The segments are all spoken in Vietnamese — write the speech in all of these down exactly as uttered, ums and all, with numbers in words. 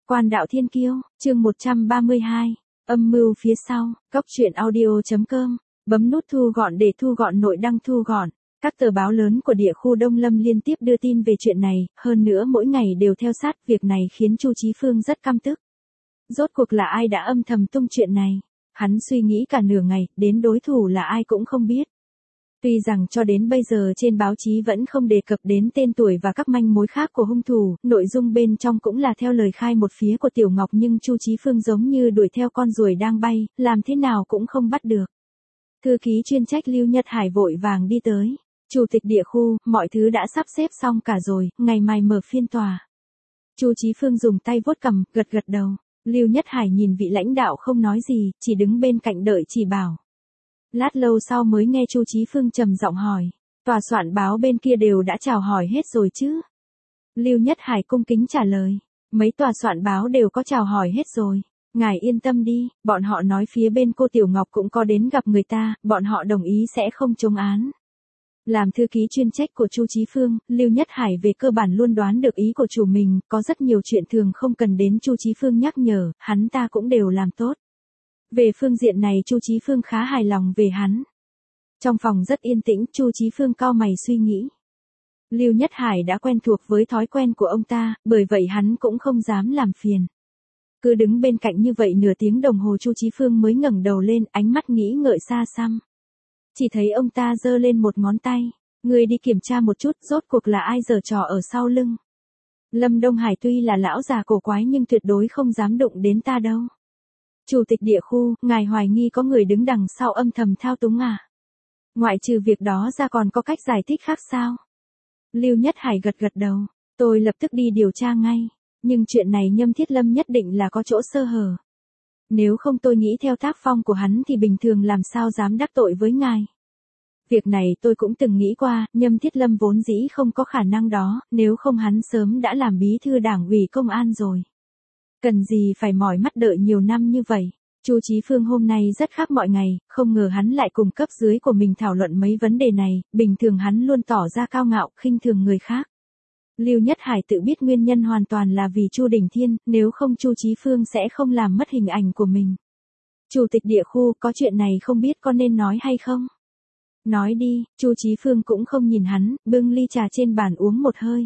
Quan đạo thiên kiêu, chương một trăm ba mươi hai, âm mưu phía sau, cốc truyện audio chấm com, bấm nút thu gọn để thu gọn nội đăng thu gọn. Các tờ báo lớn của địa khu Đông Lâm liên tiếp đưa tin về chuyện này, hơn nữa mỗi ngày đều theo sát, việc này khiến Chu Chí Phương rất căm tức. Rốt cuộc là ai đã âm thầm tung chuyện này? Hắn suy nghĩ cả nửa ngày, đến đối thủ là ai cũng không biết. Tuy rằng cho đến bây giờ trên báo chí vẫn không đề cập đến tên tuổi và các manh mối khác của hung thủ, nội dung bên trong cũng là theo lời khai một phía của Tiểu Ngọc, nhưng Chu Chí Phương giống như đuổi theo con ruồi đang bay, làm thế nào cũng không bắt được. Thư ký chuyên trách Lưu Nhật Hải vội vàng đi tới. Chủ tịch địa khu, mọi thứ đã sắp xếp xong cả rồi, ngày mai mở phiên tòa. Chu Chí Phương dùng tay vuốt cằm, gật gật đầu. Lưu Nhật Hải nhìn vị lãnh đạo không nói gì, chỉ đứng bên cạnh đợi chỉ bảo. Lát lâu sau mới nghe Chu Chí Phương trầm giọng hỏi, tòa soạn báo bên kia đều đã chào hỏi hết rồi chứ? Lưu Nhật Hải cung kính trả lời, mấy tòa soạn báo đều có chào hỏi hết rồi. Ngài yên tâm đi, bọn họ nói phía bên cô Tiểu Ngọc cũng có đến gặp người ta, bọn họ đồng ý sẽ không chống án. Làm thư ký chuyên trách của Chu Chí Phương, Lưu Nhật Hải về cơ bản luôn đoán được ý của chủ mình, có rất nhiều chuyện thường không cần đến Chu Chí Phương nhắc nhở, hắn ta cũng đều làm tốt. Về phương diện này Chu Chí Phương khá hài lòng về hắn. Trong phòng rất yên tĩnh, Chu Chí Phương cau mày suy nghĩ. Lưu Nhật Hải đã quen thuộc với thói quen của ông ta, bởi vậy hắn cũng không dám làm phiền. Cứ đứng bên cạnh như vậy nửa tiếng đồng hồ Chu Chí Phương mới ngẩng đầu lên, ánh mắt nghĩ ngợi xa xăm. Chỉ thấy ông ta giơ lên một ngón tay, người đi kiểm tra một chút, rốt cuộc là ai giở trò ở sau lưng. Lâm Đông Hải tuy là lão già cổ quái nhưng tuyệt đối không dám đụng đến ta đâu. Chủ tịch địa khu, ngài hoài nghi có người đứng đằng sau âm thầm thao túng à? Ngoại trừ việc đó ra còn có cách giải thích khác sao? Lưu Nhật Hải gật gật đầu, tôi lập tức đi điều tra ngay, nhưng chuyện này Nhâm Thiết Lâm nhất định là có chỗ sơ hở. Nếu không tôi nghĩ theo tác phong của hắn thì bình thường làm sao dám đắc tội với ngài. Việc này tôi cũng từng nghĩ qua, Nhâm Thiết Lâm vốn dĩ không có khả năng đó, nếu không hắn sớm đã làm bí thư đảng ủy công an rồi. Cần gì phải mỏi mắt đợi nhiều năm như vậy. Chu Chí Phương hôm nay rất khác mọi ngày, không ngờ hắn lại cùng cấp dưới của mình thảo luận mấy vấn đề này, bình thường hắn luôn tỏ ra cao ngạo, khinh thường người khác. Lưu Nhật Hải tự biết nguyên nhân hoàn toàn là vì Chu Đình Thiên, nếu không Chu Chí Phương sẽ không làm mất hình ảnh của mình. Chủ tịch địa khu, có chuyện này không biết có nên nói hay không? Nói đi, Chu Chí Phương cũng không nhìn hắn, bưng ly trà trên bàn uống một hơi.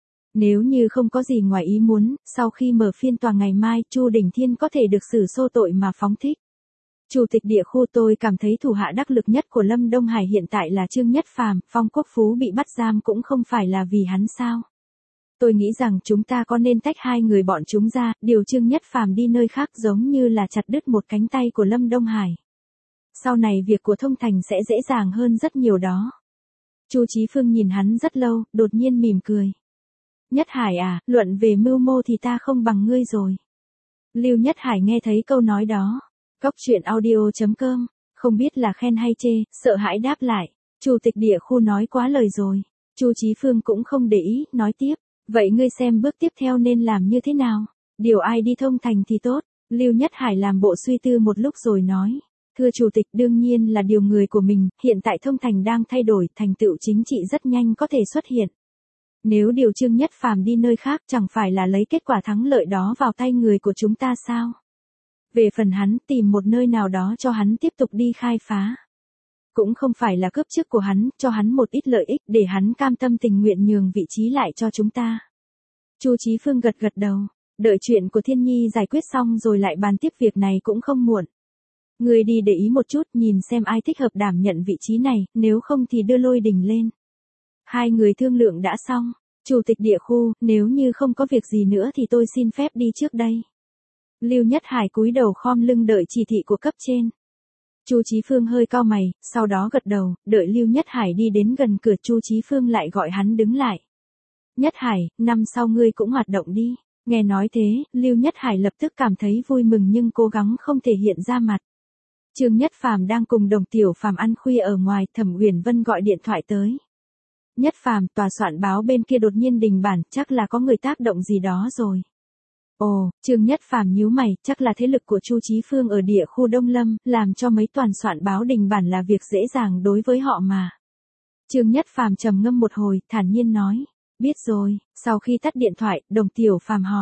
Nếu như không có gì ngoài ý muốn, sau khi mở phiên tòa ngày mai, Chu Đình Thiên có thể được xử xô tội mà phóng thích. Chủ tịch địa khu, tôi cảm thấy thủ hạ đắc lực nhất của Lâm Đông Hải hiện tại là Trương Nhất Phàm, Phong Quốc Phú bị bắt giam cũng không phải là vì hắn sao? Tôi nghĩ rằng chúng ta có nên tách hai người bọn chúng ra, điều Trương Nhất Phàm đi nơi khác giống như là chặt đứt một cánh tay của Lâm Đông Hải. Sau này việc của Thông Thành sẽ dễ dàng hơn rất nhiều đó. Chu Chí Phương nhìn hắn rất lâu, đột nhiên mỉm cười. Nhất Hải à, luận về mưu mô thì ta không bằng ngươi rồi. Lưu Nhật Hải nghe thấy câu nói đó. Cốc truyện audio chấm com, không biết là khen hay chê, sợ hãi đáp lại. Chủ tịch địa khu nói quá lời rồi. Chu Chí Phương cũng không để ý, nói tiếp. Vậy ngươi xem bước tiếp theo nên làm như thế nào? Điều ai đi Thông Thành thì tốt. Lưu Nhật Hải làm bộ suy tư một lúc rồi nói. Thưa Chủ tịch, đương nhiên là điều người của mình, hiện tại Thông Thành đang thay đổi, thành tựu chính trị rất nhanh có thể xuất hiện. Nếu điều Trương Nhất Phàm đi nơi khác chẳng phải là lấy kết quả thắng lợi đó vào tay người của chúng ta sao? Về phần hắn, tìm một nơi nào đó cho hắn tiếp tục đi khai phá. Cũng không phải là cướp chức của hắn, cho hắn một ít lợi ích để hắn cam tâm tình nguyện nhường vị trí lại cho chúng ta. Chu Chí Phương gật gật đầu, đợi chuyện của Thiên Nhi giải quyết xong rồi lại bàn tiếp việc này cũng không muộn. Người đi để ý một chút, nhìn xem ai thích hợp đảm nhận vị trí này, nếu không thì đưa Lôi Đình lên. Hai người thương lượng đã xong. Chủ tịch địa khu, nếu như không có việc gì nữa thì tôi xin phép đi trước đây. Lưu Nhật Hải cúi đầu khom lưng đợi chỉ thị của cấp trên. Chu Chí Phương hơi cau mày, sau đó gật đầu, đợi Lưu Nhật Hải đi đến gần cửa, Chu Chí Phương lại gọi hắn đứng lại. Nhất Hải, năm sau ngươi cũng hoạt động đi. Nghe nói thế, Lưu Nhật Hải lập tức cảm thấy vui mừng nhưng cố gắng không thể hiện ra mặt. Trương Nhất Phàm đang cùng Đồng Tiểu Phàm ăn khuya ở ngoài, Thẩm Uyển Vân gọi điện thoại tới. Nhất Phàm, tòa soạn báo bên kia đột nhiên đình bản, chắc là có người tác động gì đó rồi. Ồ, Trương Nhất Phàm nhíu mày, chắc là thế lực của Chu Chí Phương ở địa khu Đông Lâm, làm cho mấy toàn soạn báo đình bản là việc dễ dàng đối với họ mà. Trương Nhất Phàm trầm ngâm một hồi, thản nhiên nói, biết rồi. Sau khi tắt điện thoại, Đồng Tiểu Phàm hỏi,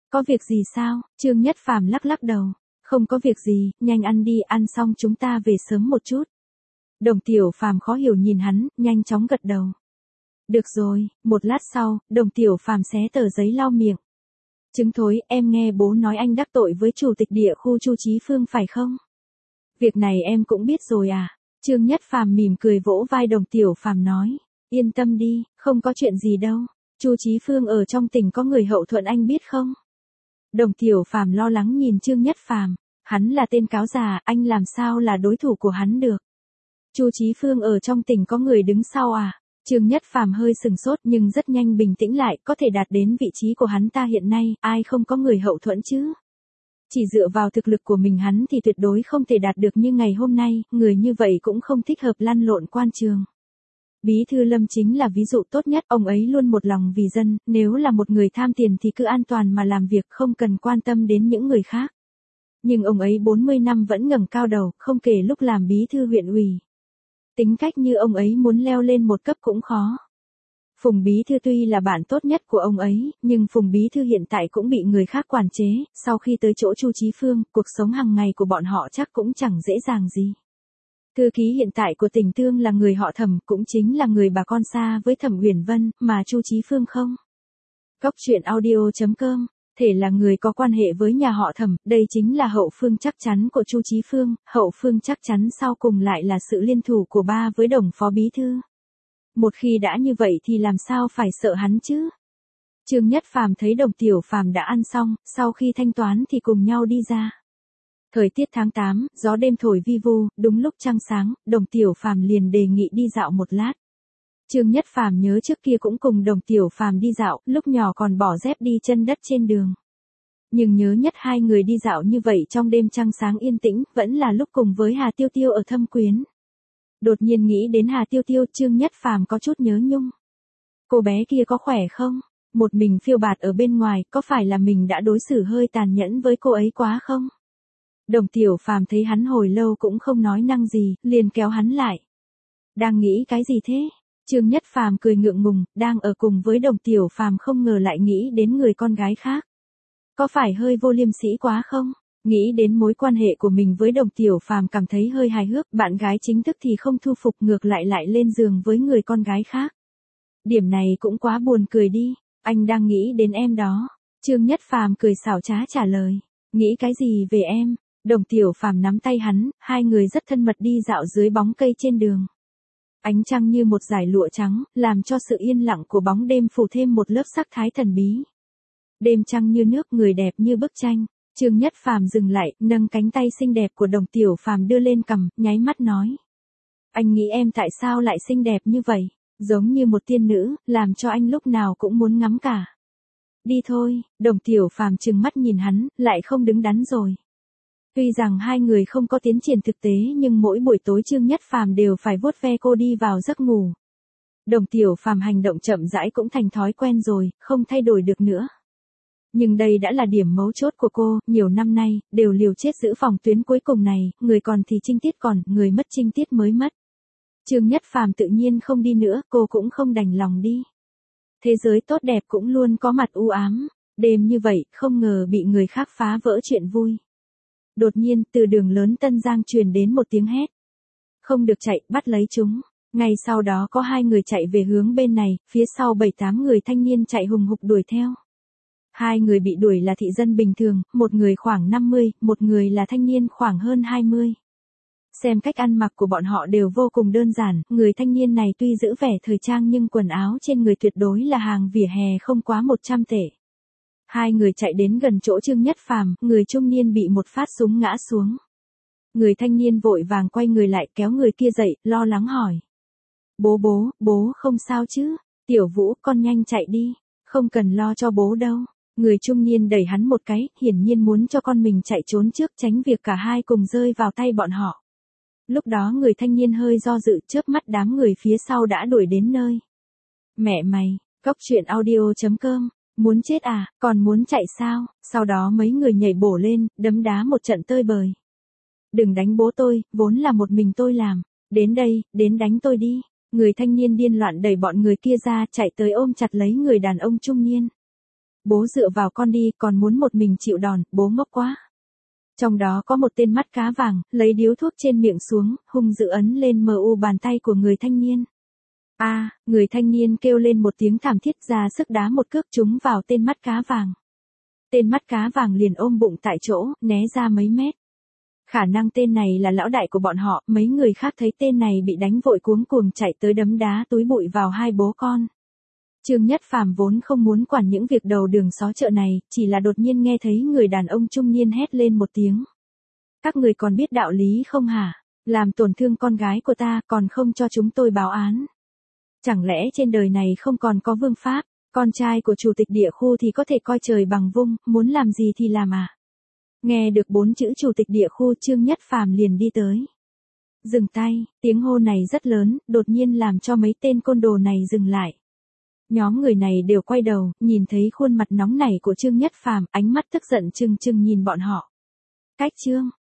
Có việc gì sao? Trương Nhất Phàm lắc lắc đầu. Không có việc gì, nhanh ăn đi, ăn xong chúng ta về sớm một chút. Đồng Tiểu Phàm khó hiểu nhìn hắn, nhanh chóng gật đầu. Được rồi, một lát sau, Đồng Tiểu Phàm xé tờ giấy lau miệng. Trứng thối, em nghe bố nói anh đắc tội với chủ tịch địa khu Chu Chí Phương phải không? Việc này em cũng biết rồi à? Trương Nhất Phàm mỉm cười vỗ vai Đồng Tiểu Phàm nói. Yên tâm đi, không có chuyện gì đâu. Chu Chí Phương ở trong tỉnh có người hậu thuẫn anh biết không? Đồng Tiểu Phàm lo lắng nhìn Trương Nhất Phàm, hắn là tên cáo già, anh làm sao là đối thủ của hắn được? Chu Chí Phương ở trong tỉnh có người đứng sau à? Trương Nhất Phàm hơi sừng sốt nhưng rất nhanh bình tĩnh lại, có thể đạt đến vị trí của hắn ta hiện nay, ai không có người hậu thuẫn chứ? Chỉ dựa vào thực lực của mình hắn thì tuyệt đối không thể đạt được như ngày hôm nay, người như vậy cũng không thích hợp lăn lộn quan trường. Bí thư Lâm chính là ví dụ tốt nhất, ông ấy luôn một lòng vì dân, nếu là một người tham tiền thì cứ an toàn mà làm việc không cần quan tâm đến những người khác. Nhưng ông ấy bốn mươi năm vẫn ngẩng cao đầu, không kể lúc làm bí thư huyện ủy. Tính cách như ông ấy muốn leo lên một cấp cũng khó. Phùng bí thư tuy là bạn tốt nhất của ông ấy, nhưng Phùng bí thư hiện tại cũng bị người khác quản chế, sau khi tới chỗ Chu Chí Phương, cuộc sống hàng ngày của bọn họ chắc cũng chẳng dễ dàng gì. Thư ký hiện tại của Tỉnh Tương là người họ Thẩm, cũng chính là người bà con xa với Thẩm Uyển Vân, mà Chu Chí Phương không. Cóc truyện audio chấm com, thể là người có quan hệ với nhà họ Thẩm, đây chính là hậu phương chắc chắn của Chu Chí Phương, hậu phương chắc chắn sau cùng lại là sự liên thủ của ba với Đồng phó bí thư. Một khi đã như vậy thì làm sao phải sợ hắn chứ? Trương Nhất Phàm thấy Đồng Tiểu Phàm đã ăn xong, sau khi thanh toán thì cùng nhau đi ra. Thời tiết tháng tám, gió đêm thổi vi vu, đúng lúc trăng sáng, Đồng Tiểu Phàm liền đề nghị đi dạo một lát. Trương Nhất Phàm nhớ trước kia cũng cùng Đồng Tiểu Phàm đi dạo, lúc nhỏ còn bỏ dép đi chân đất trên đường. Nhưng nhớ nhất hai người đi dạo như vậy trong đêm trăng sáng yên tĩnh, vẫn là lúc cùng với Hà Tiêu Tiêu ở Thâm Quyến. Đột nhiên nghĩ đến Hà Tiêu Tiêu, Trương Nhất Phàm có chút nhớ nhung. Cô bé kia có khỏe không? Một mình phiêu bạt ở bên ngoài, có phải là mình đã đối xử hơi tàn nhẫn với cô ấy quá không? Đồng Tiểu Phàm thấy hắn hồi lâu cũng không nói năng gì, liền kéo hắn lại. Đang nghĩ cái gì thế? Trương Nhất Phàm cười ngượng ngùng, đang ở cùng với Đồng Tiểu Phàm không ngờ lại nghĩ đến người con gái khác. Có phải hơi vô liêm sỉ quá không? Nghĩ đến mối quan hệ của mình với Đồng Tiểu Phàm cảm thấy hơi hài hước, bạn gái chính thức thì không thu phục, ngược lại lại lên giường với người con gái khác. Điểm này cũng quá buồn cười đi, anh đang nghĩ đến em đó. Trương Nhất Phàm cười xảo trá trả lời. Nghĩ cái gì về em? Đồng Tiểu Phàm nắm tay hắn, hai người rất thân mật đi dạo dưới bóng cây trên đường. Ánh trăng như một dải lụa trắng, làm cho sự yên lặng của bóng đêm phủ thêm một lớp sắc thái thần bí. Đêm trăng như nước, người đẹp như bức tranh. Trương Nhất Phàm dừng lại, nâng cánh tay xinh đẹp của Đồng Tiểu Phàm đưa lên cằm, nháy mắt nói. Anh nghĩ em tại sao lại xinh đẹp như vậy? Giống như một tiên nữ, làm cho anh lúc nào cũng muốn ngắm cả. Đi thôi, Đồng Tiểu Phàm trừng mắt nhìn hắn, lại không đứng đắn rồi. Tuy rằng hai người không có tiến triển thực tế nhưng mỗi buổi tối Trương Nhất Phàm đều phải vuốt ve cô đi vào giấc ngủ. Đồng Tiểu Phàm hành động chậm rãi cũng thành thói quen rồi, không thay đổi được nữa. Nhưng đây đã là điểm mấu chốt của cô, nhiều năm nay, đều liều chết giữ phòng tuyến cuối cùng này, người còn thì trinh tiết còn, người mất trinh tiết mới mất. Trương Nhất Phàm tự nhiên không đi nữa, cô cũng không đành lòng đi. Thế giới tốt đẹp cũng luôn có mặt u ám, đêm như vậy, không ngờ bị người khác phá vỡ chuyện vui. Đột nhiên, từ đường lớn Tân Giang truyền đến một tiếng hét. Không được chạy, bắt lấy chúng. Ngay sau đó có hai người chạy về hướng bên này, phía sau bảy tám người thanh niên chạy hùng hục đuổi theo. Hai người bị đuổi là thị dân bình thường, một người khoảng năm mươi, một người là thanh niên khoảng hơn hai mươi. Xem cách ăn mặc của bọn họ đều vô cùng đơn giản, người thanh niên này tuy giữ vẻ thời trang nhưng quần áo trên người tuyệt đối là hàng vỉa hè không quá một trăm tệ. Hai người chạy đến gần chỗ Trương Nhất Phàm, người trung niên bị một phát súng ngã xuống. Người thanh niên vội vàng quay người lại kéo người kia dậy, lo lắng hỏi. Bố bố, bố không sao chứ? Tiểu Vũ, con nhanh chạy đi, không cần lo cho bố đâu. Người trung niên đẩy hắn một cái, hiển nhiên muốn cho con mình chạy trốn trước tránh việc cả hai cùng rơi vào tay bọn họ. Lúc đó người thanh niên hơi do dự, chớp mắt đám người phía sau đã đuổi đến nơi. Mẹ mày, cóc truyện audio chấm com, muốn chết à, còn muốn chạy sao? Sau đó mấy người nhảy bổ lên, đấm đá một trận tơi bời. Đừng đánh bố tôi, vốn là một mình tôi làm. Đến đây, đến đánh tôi đi. Người thanh niên điên loạn đẩy bọn người kia ra, chạy tới ôm chặt lấy người đàn ông trung niên. Bố dựa vào con đi, còn muốn một mình chịu đòn, bố ngốc quá. Trong đó có một tên mắt cá vàng, lấy điếu thuốc trên miệng xuống, hung dữ ấn lên mờ u bàn tay của người thanh niên. A, à, người thanh niên kêu lên một tiếng thảm thiết, ra sức đá một cước trúng vào tên mắt cá vàng. Tên mắt cá vàng liền ôm bụng tại chỗ, né ra mấy mét. Khả năng tên này là lão đại của bọn họ, mấy người khác thấy tên này bị đánh vội cuống cuồng chạy tới đấm đá túi bụi vào hai bố con. Trương Nhất Phàm vốn không muốn quản những việc đầu đường xó chợ này, chỉ là đột nhiên nghe thấy người đàn ông trung niên hét lên một tiếng. Các người còn biết đạo lý không hả? Làm tổn thương con gái của ta còn không cho chúng tôi báo án. Chẳng lẽ trên đời này không còn có vương pháp, con trai của chủ tịch địa khu thì có thể coi trời bằng vung, muốn làm gì thì làm à? Nghe được bốn chữ chủ tịch địa khu, Trương Nhất Phàm liền đi tới. Dừng tay, tiếng hô này rất lớn, đột nhiên làm cho mấy tên côn đồ này dừng lại. Nhóm người này đều quay đầu, nhìn thấy khuôn mặt nóng nảy của Trương Nhất Phàm, ánh mắt tức giận trừng trừng nhìn bọn họ. Cách Trương,